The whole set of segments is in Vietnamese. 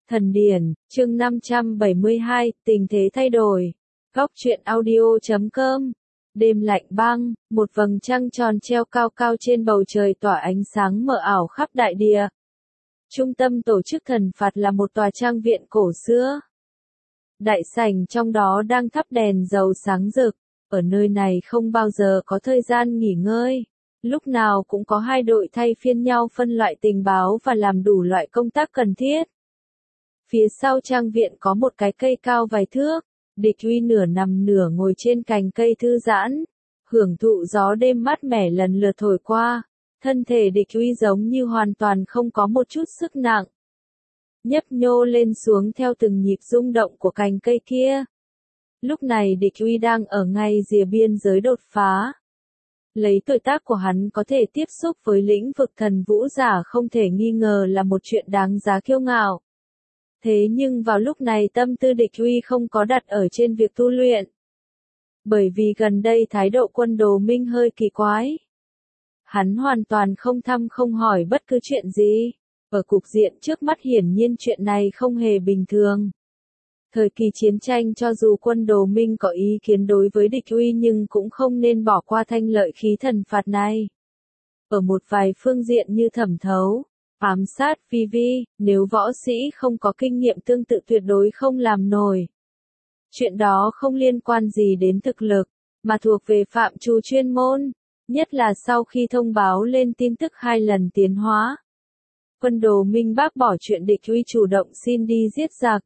Thần điển, chương 572, tình thế thay đổi. Góc truyện audio.com. Đêm lạnh băng, một vầng trăng tròn treo cao cao trên bầu trời tỏa ánh sáng mờ ảo khắp đại địa. Trung tâm tổ chức thần phạt là một tòa trang viện cổ xưa. Đại sảnh trong đó đang thắp đèn dầu sáng rực. Ở nơi này không bao giờ có thời gian nghỉ ngơi. Lúc nào cũng có hai đội thay phiên nhau phân loại tình báo và làm đủ loại công tác cần thiết. Phía sau trang viện có một cái cây cao vài thước, Địch Uy nửa nằm nửa ngồi trên cành cây thư giãn, hưởng thụ gió đêm mát mẻ lần lượt thổi qua, thân thể Địch Uy giống như hoàn toàn không có một chút sức nặng. Nhấp nhô lên xuống theo từng nhịp rung động của cành cây kia. Lúc này Địch Uy đang ở ngay rìa biên giới đột phá. Lấy tuổi tác của hắn có thể tiếp xúc với lĩnh vực thần vũ giả không thể nghi ngờ là một chuyện đáng giá kiêu ngạo. Thế nhưng vào lúc này tâm tư Địch Uy không có đặt ở trên việc tu luyện. Bởi vì gần đây thái độ Quân Đồ Minh hơi kỳ quái. Hắn hoàn toàn không thăm không hỏi bất cứ chuyện gì. Ở cục diện trước mắt hiển nhiên chuyện này không hề bình thường. Thời kỳ chiến tranh cho dù Quân Đồ Minh có ý kiến đối với Địch Uy nhưng cũng không nên bỏ qua thanh lợi khí thần phạt này. Ở một vài phương diện như thẩm thấu, ám sát vi vi, nếu võ sĩ không có kinh nghiệm tương tự tuyệt đối không làm nổi. Chuyện đó không liên quan gì đến thực lực, mà thuộc về phạm trù chuyên môn, nhất là sau khi thông báo lên tin tức 2 lần tiến hóa. Quân Đồ Minh bác bỏ chuyện Địch Uy chủ động xin đi giết giặc,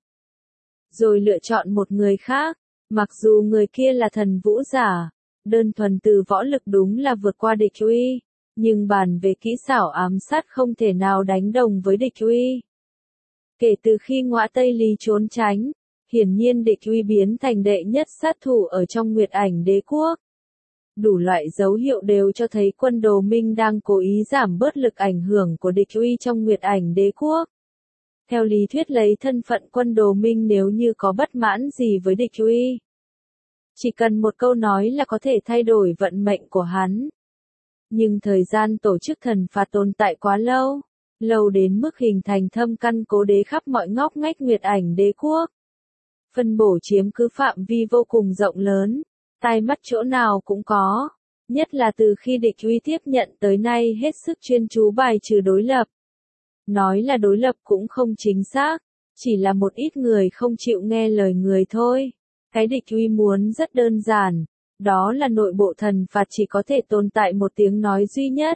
rồi lựa chọn một người khác, mặc dù người kia là thần vũ giả, đơn thuần từ võ lực đúng là vượt qua Địch Uy. Nhưng bàn về kỹ xảo ám sát không thể nào đánh đồng với Địch Uy. Kể từ khi Ngõa Tây Lý trốn tránh, hiển nhiên Địch Uy biến thành đệ nhất sát thủ ở trong Nguyệt Ảnh Đế Quốc. Đủ loại dấu hiệu đều cho thấy Quân Đồ Minh đang cố ý giảm bớt lực ảnh hưởng của Địch Uy trong Nguyệt Ảnh Đế Quốc. Theo lý thuyết lấy thân phận Quân Đồ Minh nếu như có bất mãn gì với Địch Uy, chỉ cần một câu nói là có thể thay đổi vận mệnh của hắn. Nhưng thời gian tổ chức thần phạt tồn tại quá lâu, lâu đến mức hình thành thâm căn cố đế khắp mọi ngóc ngách Nguyệt Ảnh Đế Quốc. Phân bổ chiếm cứ phạm vi vô cùng rộng lớn, tai mắt chỗ nào cũng có, nhất là từ khi Địch Uy tiếp nhận tới nay hết sức chuyên chú bài trừ đối lập. Nói là đối lập cũng không chính xác, chỉ là một ít người không chịu nghe lời người thôi. Cái Địch Uy muốn rất đơn giản. Đó là nội bộ thần phạt chỉ có thể tồn tại một tiếng nói duy nhất.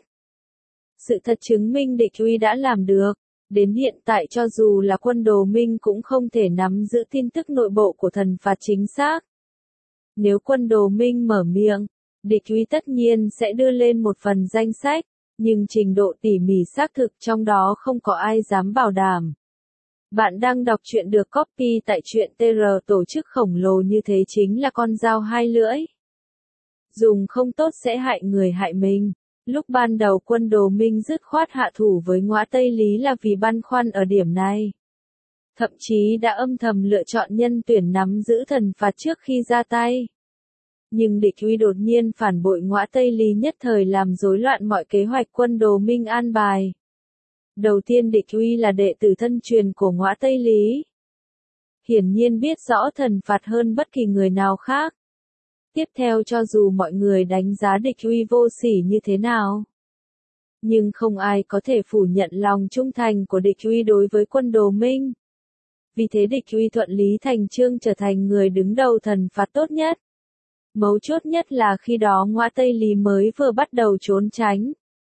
Sự thật chứng minh Địch Uy đã làm được. Đến hiện tại cho dù là Quân Đồ Minh cũng không thể nắm giữ tin tức nội bộ của thần phạt chính xác. Nếu Quân Đồ Minh mở miệng, Địch Uy tất nhiên sẽ đưa lên một phần danh sách, nhưng trình độ tỉ mỉ xác thực trong đó không có ai dám bảo đảm. Bạn đang đọc truyện được copy tại truyện TR. Tổ chức khổng lồ như thế chính là con dao hai lưỡi. Dùng không tốt sẽ hại người hại mình. Lúc ban đầu Quân Đồ Minh dứt khoát hạ thủ với Ngõa Tây Lý là vì băn khoăn ở điểm này. Thậm chí đã âm thầm lựa chọn nhân tuyển nắm giữ thần phạt trước khi ra tay. Nhưng Địch Uy đột nhiên phản bội Ngõa Tây Lý nhất thời làm rối loạn mọi kế hoạch Quân Đồ Minh an bài. Đầu tiên Địch Uy là đệ tử thân truyền của Ngõa Tây Lý. Hiển nhiên biết rõ thần phạt hơn bất kỳ người nào khác. Tiếp theo cho dù mọi người đánh giá Địch Uy vô sỉ như thế nào, nhưng không ai có thể phủ nhận lòng trung thành của Địch Uy đối với Quân Đồ Minh. Vì thế Địch Uy thuận lý thành chương trở thành người đứng đầu thần phạt tốt nhất. Mấu chốt nhất là khi đó Ngõa Tây Lý mới vừa bắt đầu trốn tránh.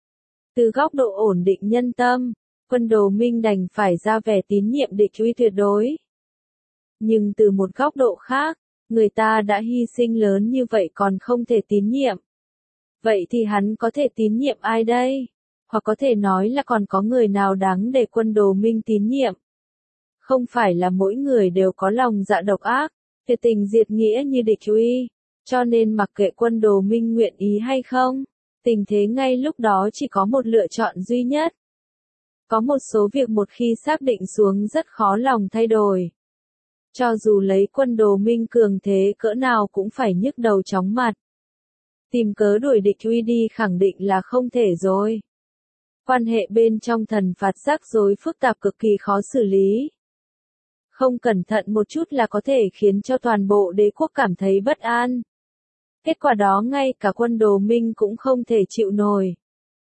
Từ góc độ ổn định nhân tâm, Quân Đồ Minh đành phải ra vẻ tín nhiệm Địch Uy tuyệt đối. Nhưng từ một góc độ khác, người ta đã hy sinh lớn như vậy còn không thể tín nhiệm. Vậy thì hắn có thể tín nhiệm ai đây? Hoặc có thể nói là còn có người nào đáng để Quân Đồ Minh tín nhiệm? Không phải là mỗi người đều có lòng dạ độc ác, tuyệt tình diệt nghĩa như Địch Uy, cho nên mặc kệ Quân Đồ Minh nguyện ý hay không, tình thế ngay lúc đó chỉ có một lựa chọn duy nhất. Có một số việc một khi xác định xuống rất khó lòng thay đổi. Cho dù lấy Quân Đồ Minh cường thế cỡ nào cũng phải nhức đầu chóng mặt. Tìm cớ đuổi Địch Uy đi khẳng định là không thể rồi. Quan hệ bên trong thần phạt rắc rối phức tạp cực kỳ khó xử lý. Không cẩn thận một chút là có thể khiến cho toàn bộ đế quốc cảm thấy bất an. Kết quả đó ngay cả quân Đồ Minh cũng không thể chịu nổi.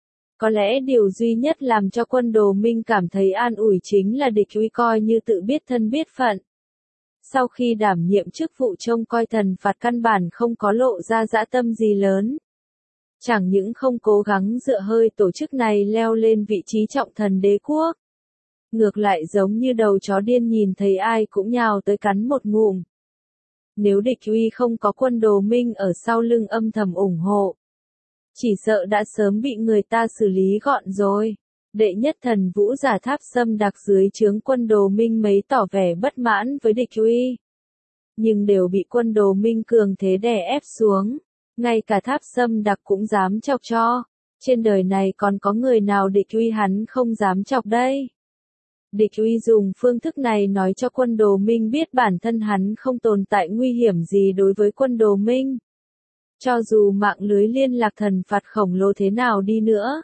Có lẽ điều duy nhất làm cho quân Đồ Minh cảm thấy an ủi chính là địch uy coi như tự biết thân biết phận. Sau khi đảm nhiệm chức vụ trông coi thần phạt căn bản không có lộ ra dã tâm gì lớn. Chẳng những không cố gắng dựa hơi tổ chức này leo lên vị trí trọng thần đế quốc. Ngược lại giống như đầu chó điên nhìn thấy ai cũng nhào tới cắn một ngụm. Nếu địch uy không có quân Đồ Minh ở sau lưng âm thầm ủng hộ, chỉ sợ đã sớm bị người ta xử lý gọn rồi. Đệ nhất thần vũ giả Tháp Sâm Đặc dưới trướng quân Đồ Minh mấy tỏ vẻ bất mãn với địch uy. Nhưng đều bị quân Đồ Minh cường thế đè ép xuống. Ngay cả Tháp Sâm Đặc cũng dám chọc cho. Trên đời này còn có người nào địch uy hắn không dám chọc đây. Địch uy dùng phương thức này nói cho quân Đồ Minh biết bản thân hắn không tồn tại nguy hiểm gì đối với quân Đồ Minh. Cho dù mạng lưới liên lạc thần phạt khổng lồ thế nào đi nữa,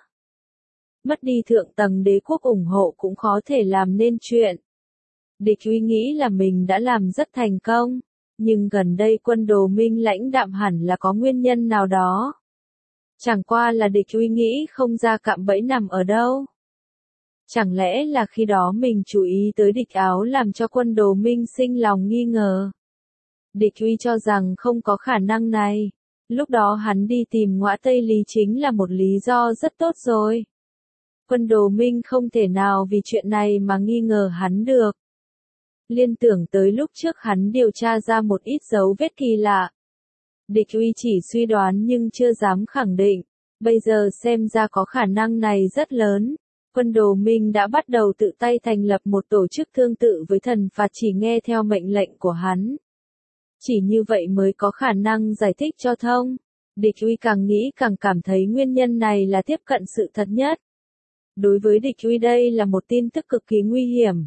mất đi thượng tầng đế quốc ủng hộ cũng khó thể làm nên chuyện. Địch uy nghĩ là mình đã làm rất thành công, nhưng gần đây quân Đồ Minh lãnh đạm hẳn là có nguyên nhân nào đó. Chẳng qua là địch uy nghĩ không ra cạm bẫy nằm ở đâu. Chẳng lẽ là khi đó mình chú ý tới địch áo làm cho quân Đồ Minh sinh lòng nghi ngờ. Địch uy cho rằng không có khả năng này. Lúc đó hắn đi tìm Ngõa Tây Lý chính là một lý do rất tốt rồi. Quân Đồ Minh không thể nào vì chuyện này mà nghi ngờ hắn được. Liên tưởng tới lúc trước hắn điều tra ra một ít dấu vết kỳ lạ. Địch uy chỉ suy đoán nhưng chưa dám khẳng định. Bây giờ xem ra có khả năng này rất lớn. Quân Đồ Minh đã bắt đầu tự tay thành lập một tổ chức tương tự với thần phạt chỉ nghe theo mệnh lệnh của hắn. Chỉ như vậy mới có khả năng giải thích cho thông. Địch uy càng nghĩ càng cảm thấy nguyên nhân này là tiếp cận sự thật nhất. Đối với địch uy đây là một tin tức cực kỳ nguy hiểm.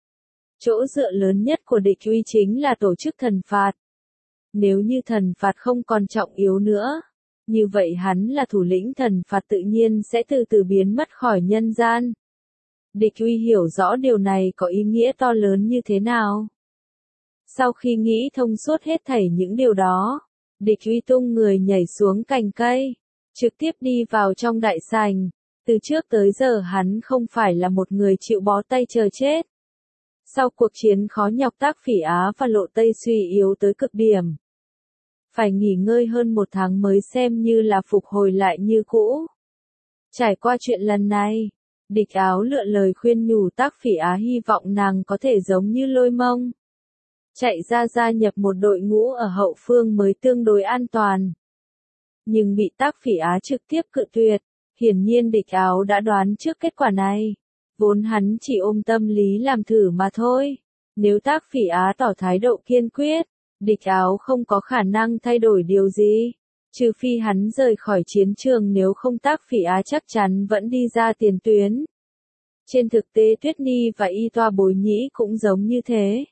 Chỗ dựa lớn nhất của địch uy chính là tổ chức thần phạt. Nếu như thần phạt không còn trọng yếu nữa, như vậy hắn là thủ lĩnh thần phạt tự nhiên sẽ từ từ biến mất khỏi nhân gian. Địch uy hiểu rõ điều này có ý nghĩa to lớn như thế nào. Sau khi nghĩ thông suốt hết thảy những điều đó, địch uy tung người nhảy xuống cành cây, trực tiếp đi vào trong đại sảnh. Từ trước tới giờ hắn không phải là một người chịu bó tay chờ chết. Sau cuộc chiến khó nhọc Tác Phỉ Á và Lộ Tây suy yếu tới cực điểm. Phải nghỉ ngơi hơn 1 tháng mới xem như là phục hồi lại như cũ. Trải qua chuyện lần này, địch áo lựa lời khuyên nhủ Tác Phỉ Á hy vọng nàng có thể giống như Lôi Mông. Chạy ra gia nhập một đội ngũ ở hậu phương mới tương đối an toàn. Nhưng bị Tác Phỉ Á trực tiếp cự tuyệt, hiển nhiên địch áo đã đoán trước kết quả này. Vốn hắn chỉ ôm tâm lý làm thử mà thôi. Nếu Tác Phỉ Á tỏ thái độ kiên quyết, địch áo không có khả năng thay đổi điều gì. Trừ phi hắn rời khỏi chiến trường, nếu không Tác Phỉ Á chắc chắn vẫn đi ra tiền tuyến. Trên thực tế Tuyết Ni và Y Toa Bối Nhĩ cũng giống như thế.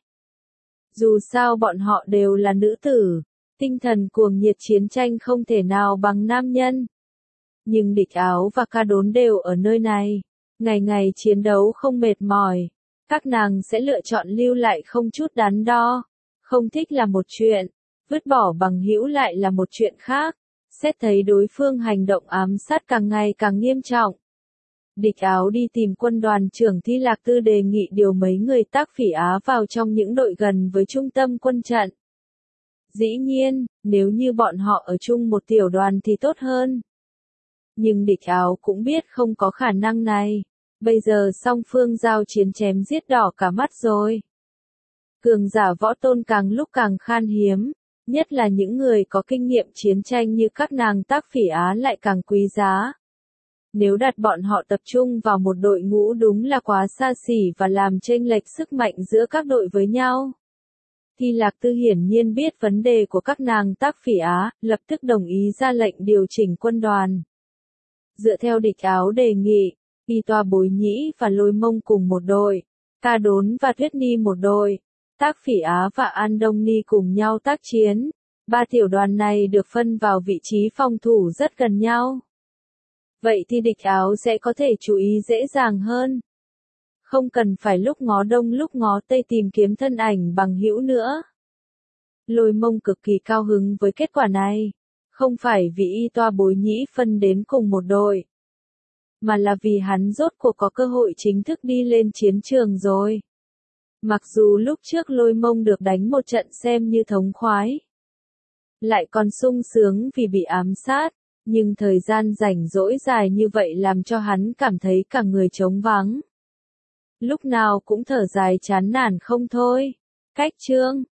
Dù sao bọn họ đều là nữ tử, tinh thần cuồng nhiệt chiến tranh không thể nào bằng nam nhân. Nhưng địch áo và Ca Đốn đều ở nơi này, ngày ngày chiến đấu không mệt mỏi. Các nàng sẽ lựa chọn lưu lại không chút đắn đo. Không thích là một chuyện, vứt bỏ bằng hữu lại là một chuyện khác. Xét thấy đối phương hành động ám sát càng ngày càng nghiêm trọng. Địch áo đi tìm quân đoàn trưởng Thi Lạc Tư đề nghị điều mấy người Tác Phỉ Á vào trong những đội gần với trung tâm quân trận. Dĩ nhiên, nếu như bọn họ ở chung một tiểu đoàn thì tốt hơn. Nhưng địch áo cũng biết không có khả năng này. Bây giờ song phương giao chiến chém giết đỏ cả mắt rồi. Cường giả võ tôn càng lúc càng khan hiếm, nhất là những người có kinh nghiệm chiến tranh như các nàng Tác Phỉ Á lại càng quý giá. Nếu đặt bọn họ tập trung vào một đội ngũ đúng là quá xa xỉ và làm chênh lệch sức mạnh giữa các đội với nhau. Thi Lạc Tư hiển nhiên biết vấn đề của các nàng Tác Phỉ Á, lập tức đồng ý ra lệnh điều chỉnh quân đoàn. Dựa theo địch áo đề nghị, Y Toa Bối Nhĩ và Lôi Mông cùng một đội, Ca Đốn và Tuyết Ni một đội, Tác Phỉ Á và An Đông Ni cùng nhau tác chiến. 3 tiểu đoàn này được phân vào vị trí phòng thủ rất gần nhau. Vậy thì địch áo sẽ có thể chú ý dễ dàng hơn. Không cần phải lúc ngó đông lúc ngó tây tìm kiếm thân ảnh bằng hữu nữa. Lôi Mông cực kỳ cao hứng với kết quả này. Không phải vì y toa Bối Nhĩ phân đến cùng một đội, mà là vì hắn rốt cuộc có cơ hội chính thức đi lên chiến trường rồi. Mặc dù lúc trước Lôi Mông được đánh một trận xem như thống khoái, lại còn sung sướng vì bị ám sát, nhưng thời gian rảnh rỗi dài như vậy làm cho hắn cảm thấy cả người trống vắng. Lúc nào cũng thở dài chán nản không thôi. Cách chương